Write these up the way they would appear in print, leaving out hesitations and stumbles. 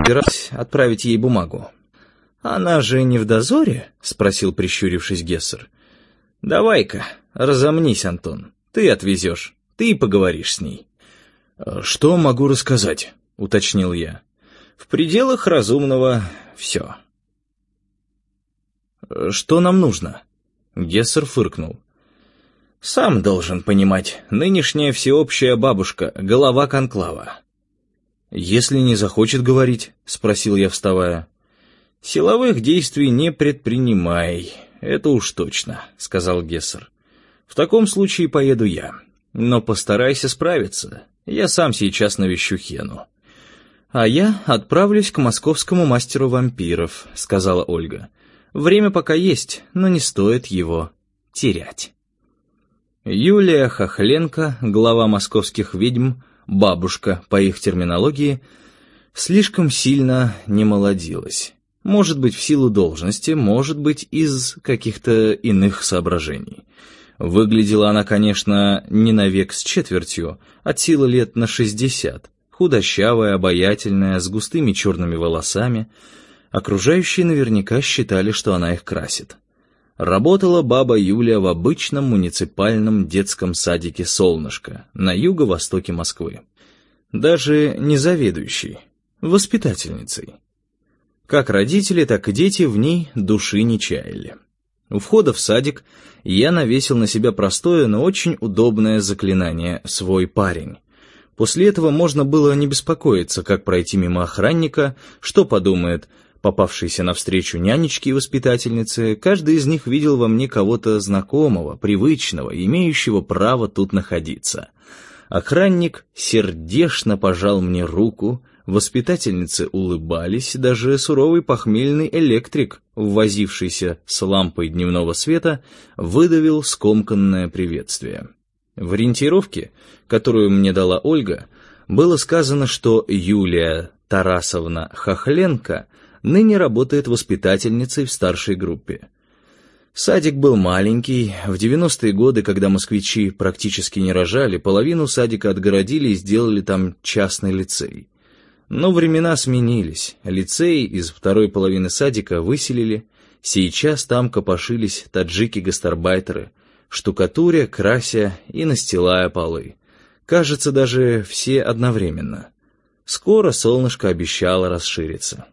собиралась отправить ей бумагу. «Она же не в дозоре?» — спросил, прищурившись, Гессер. «Давай-ка, разомнись, Антон. Ты отвезешь, ты и поговоришь с ней». «Что могу рассказать?» — уточнил я. «В пределах разумного все». «Что нам нужно?» Гессер фыркнул. «Сам должен понимать, нынешняя всеобщая бабушка — голова конклава». «Если не захочет говорить?» — спросил я, вставая. «Силовых действий не предпринимай, это уж точно», — сказал Гессер. «В таком случае поеду я, но постарайся справиться, я сам сейчас навещу Хену». «А я отправлюсь к московскому мастеру вампиров», — сказала Ольга. «Время пока есть, но не стоит его терять». Юлия Хохленко, глава московских ведьм, бабушка по их терминологии, слишком сильно не молодилась. Может быть, в силу должности, может быть, из каких-то иных соображений. Выглядела она, конечно, не на век с четвертью, от силы лет на 60, худощавая, обаятельная, с густыми черными волосами. Окружающие наверняка считали, что она их красит. Работала баба Юлия в обычном муниципальном детском садике «Солнышко» на юго-востоке Москвы. Даже не заведующей, воспитательницей. Как родители, так и дети в ней души не чаяли. У входа в садик я навесил на себя простое, но очень удобное заклинание «Свой парень». После этого можно было не беспокоиться, как пройти мимо охранника, что подумает попавшиеся навстречу нянечки и воспитательницы. Каждый из них видел во мне кого-то знакомого, привычного, имеющего право тут находиться. Охранник сердечно пожал мне руку, воспитательницы улыбались, даже суровый похмельный электрик, ввозившийся с лампой дневного света, выдавил скомканное приветствие. В ориентировке, которую мне дала Ольга, было сказано, что Юлия Тарасовна Хохленко ныне работает воспитательницей в старшей группе. Садик был маленький. В 90-е годы, когда москвичи практически не рожали, половину садика отгородили и сделали там частный лицей. Но времена сменились. Лицей из второй половины садика выселили. Сейчас там копошились таджики-гастарбайтеры, штукатуря, крася и настилая полы. Кажется, даже все одновременно. Скоро солнышко обещало расшириться.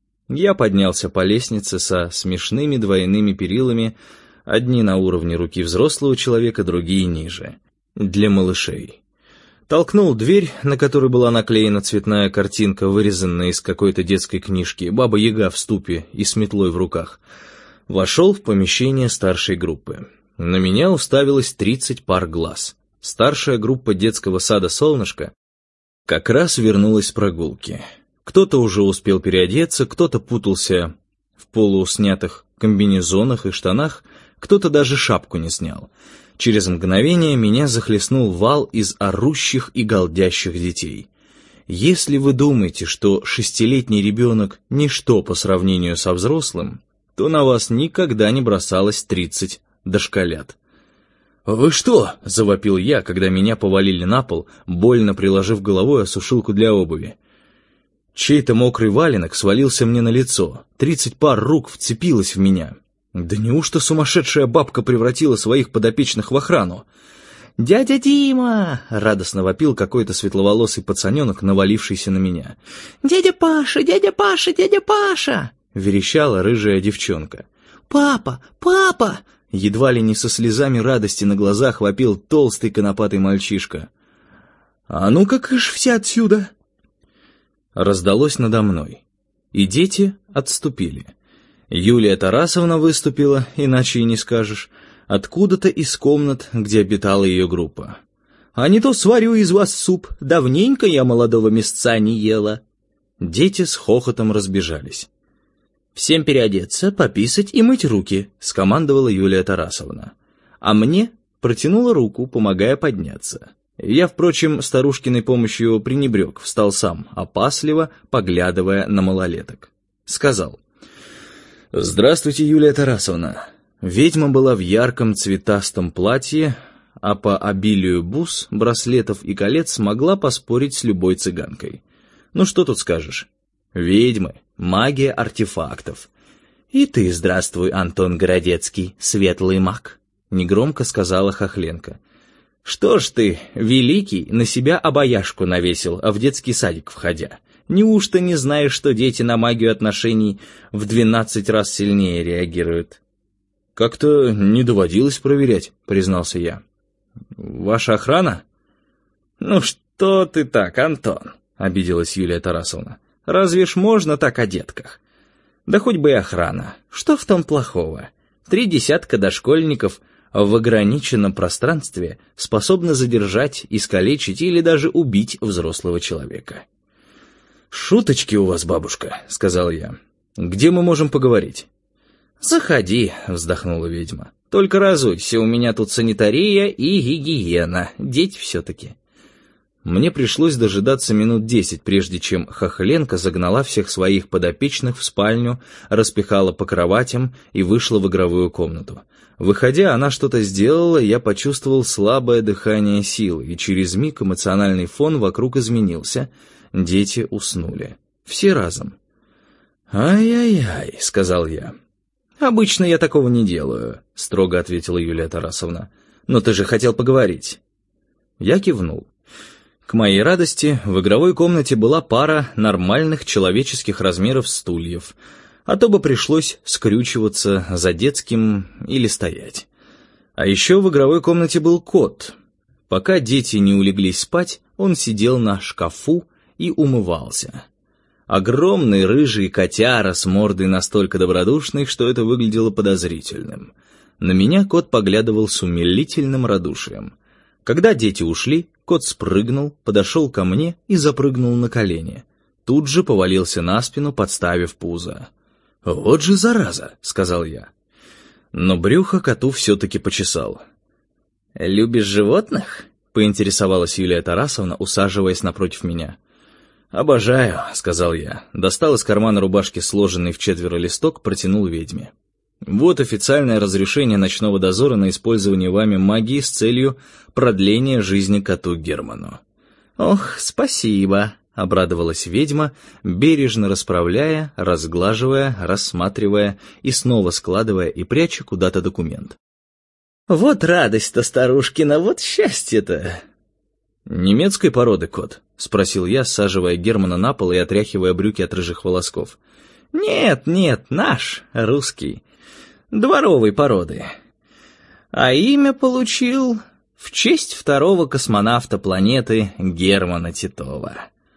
Я поднялся по лестнице со смешными двойными перилами, одни на уровне руки взрослого человека, другие ниже, для малышей. Толкнул дверь, на которой была наклеена цветная картинка, вырезанная из какой-то детской книжки, баба-яга в ступе и с метлой в руках. Вошел в помещение старшей группы. На меня уставилось 30 пар глаз. Старшая группа детского сада «Солнышко» как раз вернулась с прогулки. Кто-то уже успел переодеться, кто-то путался в полуснятых комбинезонах и штанах, кто-то даже шапку не снял. Через мгновение меня захлестнул вал из орущих и галдящих детей. Если вы думаете, что 6-летний ребенок — ничто по сравнению со взрослым, то на вас никогда не бросалось 30 дошколят. «Вы что?» — завопил я, когда меня повалили на пол, больно приложив головой о сушилку для обуви. Чей-то мокрый валенок свалился мне на лицо, 30 пар рук вцепилось в меня. Да неужто сумасшедшая бабка превратила своих подопечных в охрану? «Дядя Дима!» — радостно вопил какой-то светловолосый пацаненок, навалившийся на меня. «Дядя Паша! Дядя Паша! Дядя Паша!» — верещала рыжая девчонка. «Папа! Папа!» — едва ли не со слезами радости на глазах вопил толстый конопатый мальчишка. «А ну-ка, кыш все отсюда!» Раздалось надо мной, и дети отступили. Юлия Тарасовна выступила, иначе и не скажешь, откуда-то из комнат, где обитала ее группа. «А не то сварю из вас суп, давненько я молодого мясца не ела». Дети с хохотом разбежались. «Всем переодеться, пописать и мыть руки», — скомандовала Юлия Тарасовна. А мне протянула руку, помогая подняться. Я, впрочем, старушкиной помощью пренебрег, встал сам, опасливо поглядывая на малолеток. Сказал: «Здравствуйте, Юлия Тарасовна». Ведьма была в ярком цветастом платье, а по обилию бус, браслетов и колец могла поспорить с любой цыганкой. Ну что тут скажешь? Ведьмы, магия артефактов. И ты здравствуй, Антон Городецкий, светлый маг, негромко сказала Хохленко. Что ж ты, великий, на себя обаяшку навесил, а в детский садик входя? Неужто не знаешь, что дети на магию отношений в 12 раз сильнее реагируют? Как-то не доводилось проверять, признался я. Ваша охрана? Ну что ты так, Антон, обиделась Юлия Тарасовна. Разве ж можно так о детках? Да хоть бы и охрана. Что в том плохого? 3 десятка дошкольников в ограниченном пространстве способны задержать, искалечить или даже убить взрослого человека. «Шуточки у вас, бабушка», — сказал я. «Где мы можем поговорить?» «Заходи», — вздохнула ведьма. «Только разуйся, у меня тут санитария и гигиена. Деть все-таки». Мне пришлось дожидаться минут 10, прежде чем Хохленко загнала всех своих подопечных в спальню, распихала по кроватям и вышла в игровую комнату. Выходя, она что-то сделала, я почувствовал слабое дыхание силы, и через миг эмоциональный фон вокруг изменился. Дети уснули. Все разом. «Ай-яй-яй», — сказал я. «Обычно я такого не делаю», — строго ответила Юлия Тарасовна. «Но ты же хотел поговорить». Я кивнул. К моей радости, в игровой комнате была пара нормальных человеческих размеров стульев, а то бы пришлось скрючиваться за детским или стоять. А еще в игровой комнате был кот. Пока дети не улеглись спать, он сидел на шкафу и умывался. Огромный рыжий котяра с мордой настолько добродушной, что это выглядело подозрительным. На меня кот поглядывал с умилительным радушием. Когда дети ушли, кот спрыгнул, подошел ко мне и запрыгнул на колени. Тут же повалился на спину, подставив пузо. «Вот же зараза!» — сказал я. Но брюхо коту все-таки почесал. «Любишь животных?» — поинтересовалась Юлия Тарасовна, усаживаясь напротив меня. «Обожаю», — сказал я. Достал из кармана рубашки сложенный в 4 листок, протянул ведьме. «Вот официальное разрешение ночного дозора на использование вами магии с целью продления жизни коту Герману». «Ох, спасибо», — обрадовалась ведьма, бережно расправляя, разглаживая, рассматривая и снова складывая и пряча куда-то документ. «Вот радость-то, старушкина, вот счастье-то!» «Немецкой породы кот?» — спросил я, саживая Германа на пол и отряхивая брюки от рыжих волосков. «Нет, наш, русский, дворовой породы. А имя получил в честь 2-го космонавта планеты Германа Титова».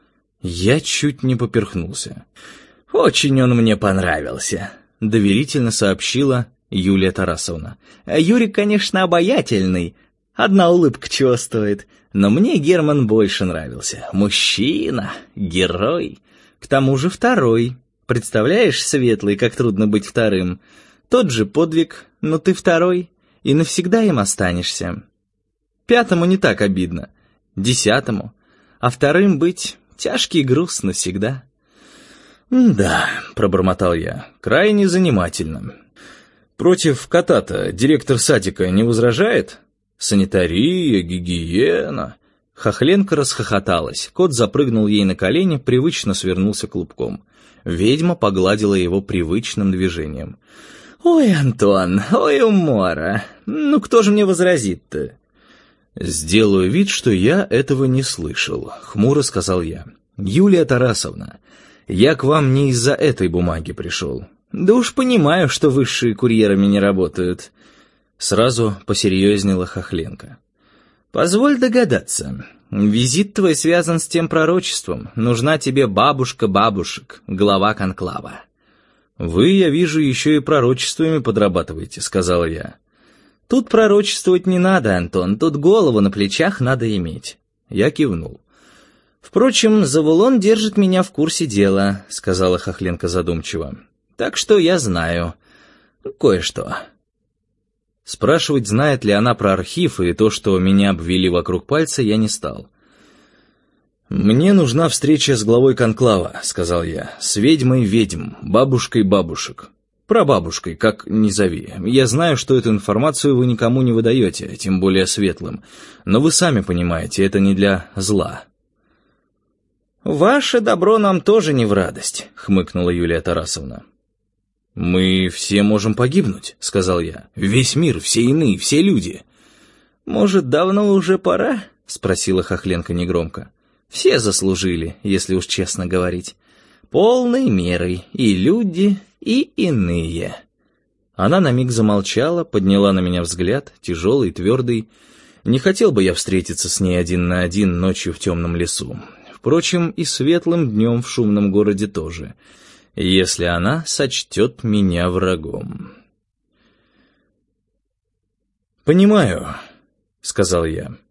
Я чуть не поперхнулся. «Очень он мне понравился», — доверительно сообщила Юлия Тарасовна. «Юрик, конечно, обаятельный, одна улыбка чего стоит, но мне Герман больше нравился. Мужчина, герой, к тому же 2-й. Представляешь, Светлый, как трудно быть 2-м? Тот же подвиг, но ты 2-й, и навсегда им останешься. 5-му не так обидно, 10-му, а 2-м быть тяжкий груз навсегда». «Да», — пробормотал я, — «крайне занимательно. Против кота-то директор садика не возражает? Санитария, гигиена». Хохленко расхохоталась, кот запрыгнул ей на колени, привычно свернулся клубком. Ведьма погладила его привычным движением. «Ой, Антон, ой, умора, ну кто же мне возразит-то?» «Сделаю вид, что я этого не слышал», — хмуро сказал я. «Юлия Тарасовна, я к вам не из-за этой бумаги пришел». «Да уж понимаю, что высшие курьерами не работают», — сразу посерьезнела Хохленко. «Позволь догадаться, визит твой связан с тем пророчеством. Нужна тебе бабушка бабушек, глава конклава». «Вы, я вижу, еще и пророчествами подрабатываете», — сказал я. «Тут пророчествовать не надо, Антон, тут голову на плечах надо иметь». Я кивнул. «Впрочем, Завулон держит меня в курсе дела», — сказала Хохленко задумчиво. «Так что я знаю кое-что». Спрашивать, знает ли она про архив и то, что меня обвели вокруг пальца, я не стал. «Мне нужна встреча с главой конклава», — сказал я, — «с ведьмой ведьм, бабушкой бабушек. Прабабушкой, как ни зови. Я знаю, что эту информацию вы никому не выдаете, тем более светлым, но вы сами понимаете, это не для зла». «Ваше добро нам тоже не в радость», — хмыкнула Юлия Тарасовна. «Мы все можем погибнуть», — сказал я. «Весь мир, все иные, все люди». «Может, давно уже пора?» — спросила Хохленко негромко. «Все заслужили, если уж честно говорить. Полной мерой и люди, и иные». Она на миг замолчала, подняла на меня взгляд, тяжелый, твердый. Не хотел бы я встретиться с ней один на один ночью в темном лесу. Впрочем, и светлым днем в шумном городе тоже, если она сочтет меня врагом. «Понимаю», — сказал я.